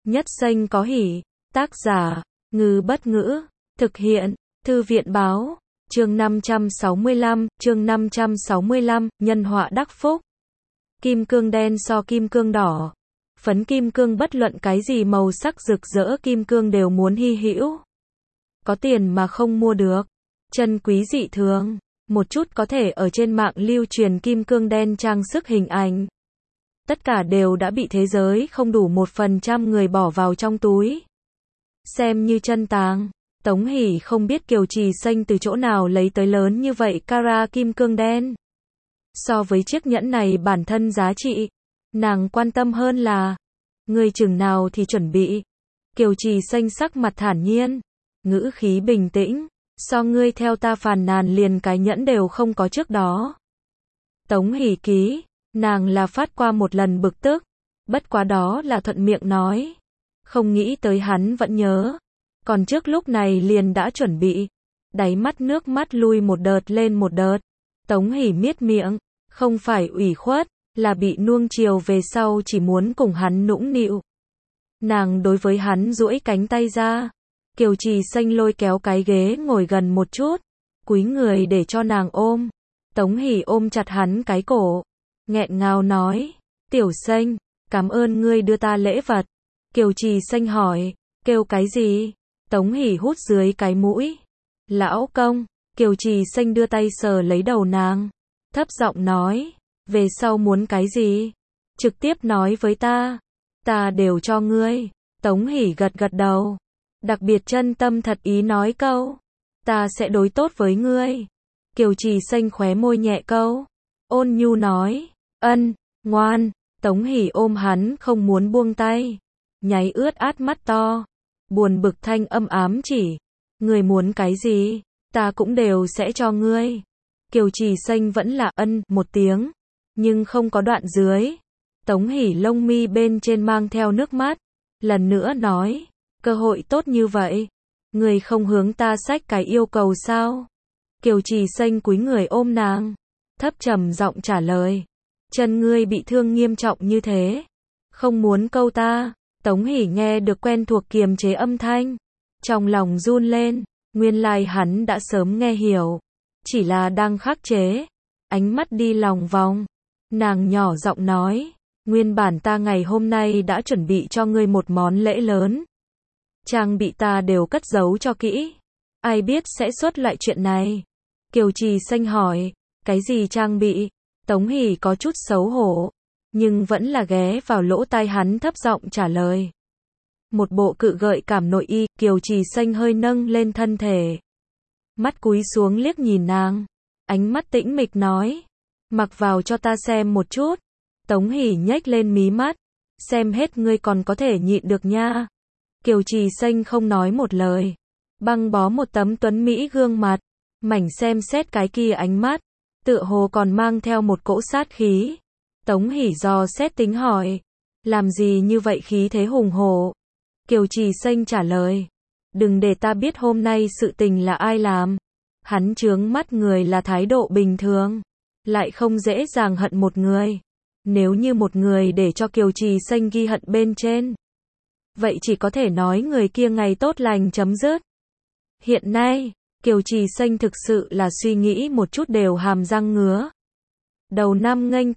Nhất xanh có hỉ. Tác giả, Ngư Bất Ngữ. Thực hiện, Thư viện Báo. Chương 565, nhân họa đắc phúc. Kim cương đen so kim cương đỏ. Phấn kim cương bất luận cái gì màu sắc rực rỡ kim cương đều muốn hy hữu. Có tiền mà không mua được. Chân quý dị thường. Một chút có thể ở trên mạng lưu truyền kim cương đen trang sức hình ảnh. Tất cả đều đã bị thế giới không đủ 1% người bỏ vào trong túi. Xem như chân tàng. Tống Hỷ không biết Kiều Trì Xanh từ chỗ nào lấy tới lớn như vậy carat kim cương đen. So với chiếc nhẫn này bản thân giá trị, nàng quan tâm hơn là người chừng nào thì chuẩn bị. Kiều Trì Xanh sắc mặt thản nhiên, ngữ khí bình tĩnh, so ngươi theo ta phàn nàn liền cái nhẫn đều không có trước đó. Tống Hỷ ký, nàng là phát qua một lần bực tức, bất quá đó là thuận miệng nói, không nghĩ tới hắn vẫn nhớ, còn trước lúc này liền đã chuẩn bị. Đáy mắt nước mắt lui một đợt lên một đợt. Tống Hỷ miết miệng, không phải ủy khuất, là bị nuông chiều về sau chỉ muốn cùng hắn nũng nịu. Nàng đối với hắn duỗi cánh tay ra. Kiều Trì Xanh lôi kéo cái ghế ngồi gần một chút, cúi người để cho nàng ôm. Tống Hỷ ôm chặt hắn cái cổ, nghẹn ngào nói, Tiểu Xanh, cảm ơn ngươi đưa ta lễ vật. Kiều Trì Xanh hỏi, kêu cái gì? Tống Hỷ hút dưới cái mũi. Lão công. Kiều Trì Xanh đưa tay sờ lấy đầu nàng, thấp giọng nói, về sau muốn cái gì? Trực tiếp nói với ta đều cho ngươi. Tống Hỷ gật gật đầu, đặc biệt chân tâm thật ý nói câu, ta sẽ đối tốt với ngươi. Kiều Trì Xanh khóe môi nhẹ câu, ôn nhu nói, ân, ngoan. Tống Hỷ ôm hắn không muốn buông tay, nháy ướt át mắt to, buồn bực thanh âm ám chỉ, ngươi muốn cái gì, ta cũng đều sẽ cho ngươi. Kiều Trì Xanh vẫn là ân một tiếng, nhưng không có đoạn dưới. Tống Hỷ lông mi bên trên mang theo nước mắt, lần nữa nói, cơ hội tốt như vậy, ngươi không hướng ta xách cái yêu cầu sao? Kiều Trì Xanh cúi người ôm nàng, thấp trầm giọng trả lời, chân ngươi bị thương nghiêm trọng như thế, không muốn câu ta. Tống Hỷ nghe được quen thuộc kiềm chế âm thanh, trong lòng run lên, nguyên lai hắn đã sớm nghe hiểu, chỉ là đang khắc chế, ánh mắt đi lòng vòng. Nàng nhỏ giọng nói, nguyên bản ta ngày hôm nay đã chuẩn bị cho ngươi một món lễ lớn, trang bị ta đều cất giấu cho kỹ, ai biết sẽ xuất loại chuyện này. Kiều Trì Xanh hỏi, cái gì trang bị? Tống Hỷ có chút xấu hổ, nhưng vẫn là ghé vào lỗ tai hắn thấp giọng trả lời. Một bộ cự gợi cảm nội y. Kiều Trì Xanh hơi nâng lên thân thể, mắt cúi xuống liếc nhìn nàng, ánh mắt tĩnh mịch nói, mặc vào cho ta xem một chút. Tống Hỷ nhếch lên mí mắt, xem hết ngươi còn có thể nhịn được nha. Kiều Trì Xanh không nói một lời, băng bó một tấm tuấn mỹ gương mặt, mảnh xem xét cái kia ánh mắt, tựa hồ còn mang theo một cỗ sát khí. Tống Hỷ dò xét tính hỏi, làm gì như vậy khí thế hùng hổ? Kiều Trì Xanh trả lời, đừng để ta biết hôm nay sự tình là ai làm. Hắn chướng mắt người là thái độ bình thường, lại không dễ dàng hận một người. Nếu như một người để cho Kiều Trì Xanh ghi hận bên trên, vậy chỉ có thể nói người kia ngày tốt lành chấm dứt. Hiện nay, Kiều Trì Xanh thực sự là suy nghĩ một chút đều hàm răng ngứa. Đầu năm nghênh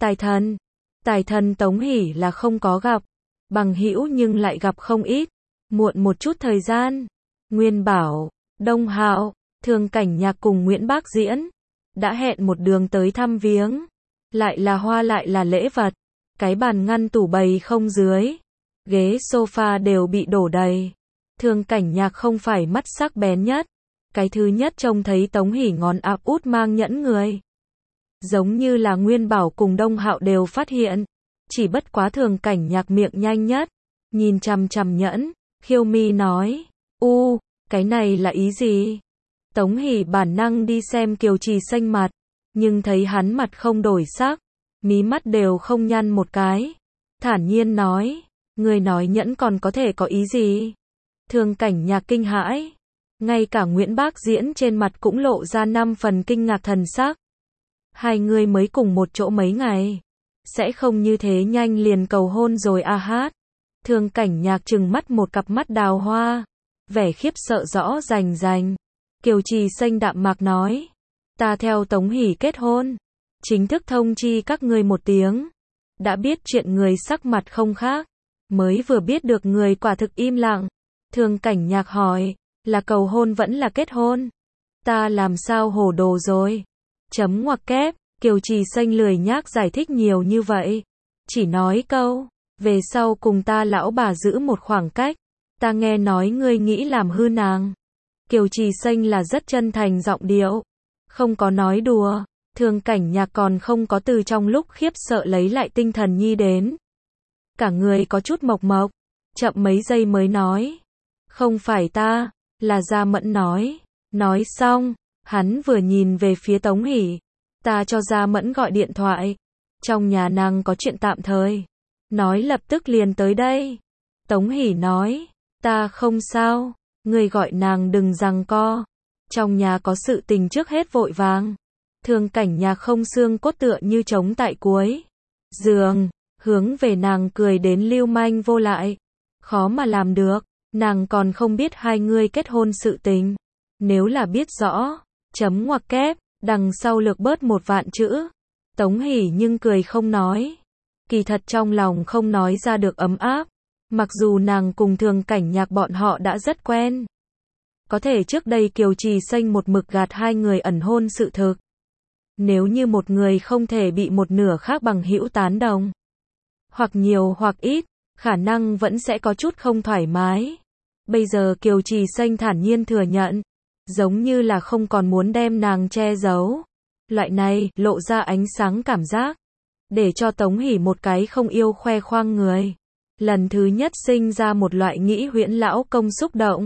tài thần Tống Hỷ là không có gặp, bằng hữu nhưng lại gặp không ít. Muộn một chút thời gian, Nguyên Bảo, Đông Hạo, Thường Cảnh Nhạc cùng Nguyễn Bác Diễn đã hẹn một đường tới thăm viếng, lại là hoa lại là lễ vật, cái bàn ngăn tủ bày không dưới, ghế sofa đều bị đổ đầy. Thường Cảnh Nhạc không phải mắt sắc bén nhất, cái thứ nhất trông thấy Tống Hỷ ngón áp út mang nhẫn người. Giống như là Nguyên Bảo cùng Đông Hạo đều phát hiện, chỉ bất quá Thường Cảnh Nhạc miệng nhanh nhất, nhìn chằm chằm nhẫn, khiêu mi nói, cái này là ý gì? Tống Hỷ bản năng đi xem Kiều Trì Xanh mặt, nhưng thấy hắn mặt không đổi sắc, mí mắt đều không nhăn một cái, thản nhiên nói, người nói nhẫn còn có thể có ý gì? Thường Cảnh Nhạc kinh hãi, ngay cả Nguyễn Bác Diễn trên mặt cũng lộ ra 5 phần kinh ngạc thần sắc. Hai người mới cùng một chỗ mấy ngày, sẽ không như thế nhanh liền cầu hôn rồi à hát. Thương Cảnh Nhạc trừng mắt một cặp mắt đào hoa, vẻ khiếp sợ rõ rành rành. Kiều Trì Xanh đạm mạc nói, ta theo Tống Hỷ kết hôn, chính thức thông chi các ngươi một tiếng. Đã biết chuyện người sắc mặt không khác, mới vừa biết được người quả thực im lặng. Thương Cảnh Nhạc hỏi, là cầu hôn vẫn là kết hôn? Ta làm sao hồ đồ rồi? Chấm ngoặc kép, Kiều Trì Xanh lười nhác giải thích nhiều như vậy. Chỉ nói câu, về sau cùng ta lão bà giữ một khoảng cách. Ta nghe nói ngươi nghĩ làm hư nàng. Kiều Trì Xanh là rất chân thành giọng điệu, không có nói đùa. Thương Cảnh Nhạc còn không có từ trong lúc khiếp sợ lấy lại tinh thần nhi đến. Cả người có chút mộc mộc, chậm mấy giây mới nói. Không phải ta, là Gia Mẫn nói. Nói xong, hắn vừa nhìn về phía Tống Hỷ. Ta cho Gia Mẫn gọi điện thoại. Trong nhà nàng có chuyện tạm thời. Nói lập tức liền tới đây. Tống Hỷ nói, ta không sao, người gọi nàng đừng giằng co. Trong nhà có sự tình trước hết vội vàng. Thương Cảnh Nhạc không xương cốt tựa như trống tại cuối giường, hướng về nàng cười đến lưu manh vô lại. Khó mà làm được, nàng còn không biết hai người kết hôn sự tình. Nếu là biết rõ, chấm ngoặc kép, đằng sau lược bớt một vạn chữ. Tống Hỷ nhưng cười không nói. Kỳ thật trong lòng không nói ra được ấm áp. Mặc dù nàng cùng Thương Cảnh Nhạc bọn họ đã rất quen. Có thể trước đây Kiều Trì Xanh một mực gạt hai người ẩn hôn sự thực. Nếu như một người không thể bị một nửa khác bằng hữu tán đồng, hoặc nhiều hoặc ít, khả năng vẫn sẽ có chút không thoải mái. Bây giờ Kiều Trì Xanh thản nhiên thừa nhận, giống như là không còn muốn đem nàng che giấu. Loại này, lộ ra ánh sáng cảm giác, để cho Tống Hỷ một cái không yêu khoe khoang người. Lần thứ nhất sinh ra một loại nghĩ huyễn lão công xúc động.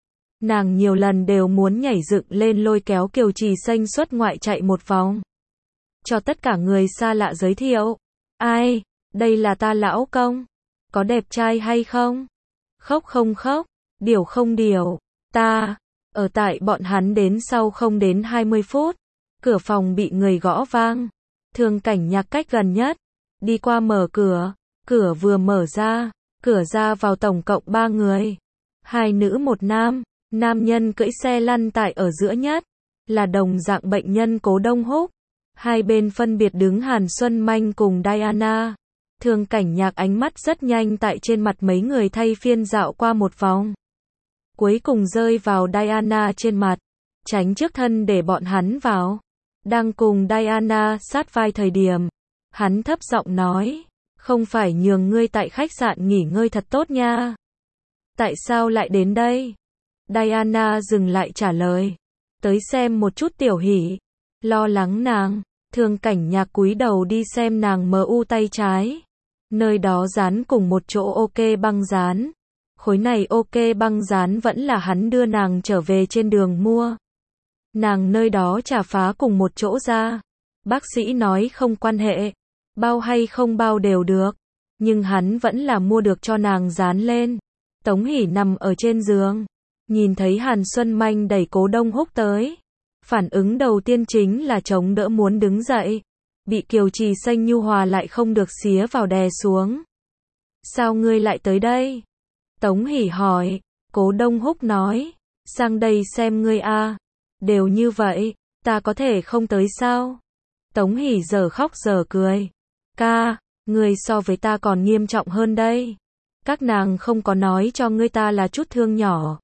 Nàng nhiều lần đều muốn nhảy dựng lên lôi kéo Kiều Trì Xanh xuất ngoại chạy một vòng. Cho tất cả người xa lạ giới thiệu. Ai, đây là ta lão công. Có đẹp trai hay không? Khóc không khóc, điều không điều. Ta, ở tại bọn hắn đến sau không đến 20 phút. Cửa phòng bị người gõ vang. Thương Cảnh Nhạc cách gần nhất. Đi qua mở cửa. Cửa vừa mở ra. Cửa ra vào tổng cộng 3 người. 2 nữ 1 nam. Nam nhân cưỡi xe lăn tại ở giữa nhất, là đồng dạng bệnh nhân Cố Đông Húc. Hai bên phân biệt đứng Hàn Xuân Manh cùng Diana. Thương Cảnh Nhạc ánh mắt rất nhanh tại trên mặt mấy người thay phiên dạo qua một vòng. Cuối cùng rơi vào Diana trên mặt, tránh trước thân để bọn hắn vào. Đang cùng Diana sát vai thời điểm, hắn thấp giọng nói, không phải nhường ngươi tại khách sạn nghỉ ngơi thật tốt nha. Tại sao lại đến đây? Diana dừng lại trả lời. Tới xem một chút Tiểu Hỷ. Lo lắng nàng. Thương Cảnh Nhạc cúi đầu đi xem nàng MU tay trái. Nơi đó dán cùng một chỗ ok băng dán. Khối này ok băng dán vẫn là hắn đưa nàng trở về trên đường mua. Nàng nơi đó chà phá cùng một chỗ ra. Bác sĩ nói không quan hệ. Bao hay không bao đều được. Nhưng hắn vẫn là mua được cho nàng dán lên. Tống Hỷ nằm ở trên giường. Nhìn thấy Hàn Xuân Manh đẩy Cố Đông Húc tới. Phản ứng đầu tiên chính là chống đỡ muốn đứng dậy. Bị Kiều Trì Xanh nhu hòa lại không được xía vào đè xuống. Sao ngươi lại tới đây? Tống Hỷ hỏi. Cố Đông Húc nói. Sang đây xem ngươi a. Đều như vậy, ta có thể không tới sao? Tống Hỷ giờ khóc giờ cười. Ca, ngươi so với ta còn nghiêm trọng hơn đây. Các nàng không có nói cho ngươi ta là chút thương nhỏ.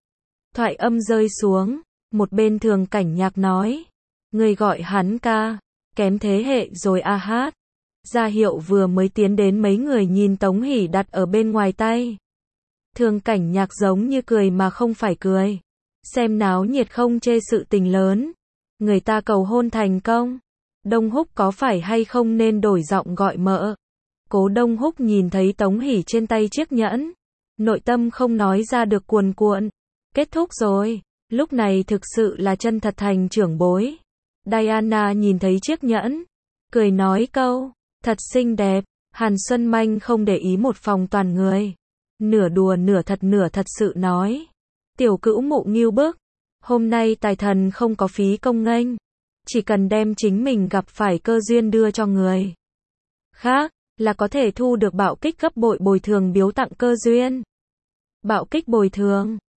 Thoại âm rơi xuống, một bên Thương Cảnh Nhạc nói. Ngươi gọi hắn ca, kém thế hệ rồi a hát. Ra hiệu vừa mới tiến đến mấy người nhìn Tống Hỷ đặt ở bên ngoài tay. Thương Cảnh Nhạc giống như cười mà không phải cười. Xem náo nhiệt không chê sự tình lớn. Người ta cầu hôn thành công. Đông Húc có phải hay không nên đổi giọng gọi mợ. Cố Đông Húc nhìn thấy Tống Hỷ trên tay chiếc nhẫn. Nội tâm không nói ra được cuồn cuộn. Kết thúc rồi. Lúc này thực sự là chân thật thành trưởng bối. Diana nhìn thấy chiếc nhẫn. Cười nói câu. Thật xinh đẹp. Hàn Xuân Manh không để ý một phòng toàn người. Nửa đùa nửa thật sự nói. Tiểu cữu mụ nghiêu bức. Hôm nay tài thần không có phí công nghênh. Chỉ cần đem chính mình gặp phải cơ duyên đưa cho người khác. là có thể thu được bạo kích gấp bội bồi thường biếu tặng cơ duyên. Bạo kích bồi thường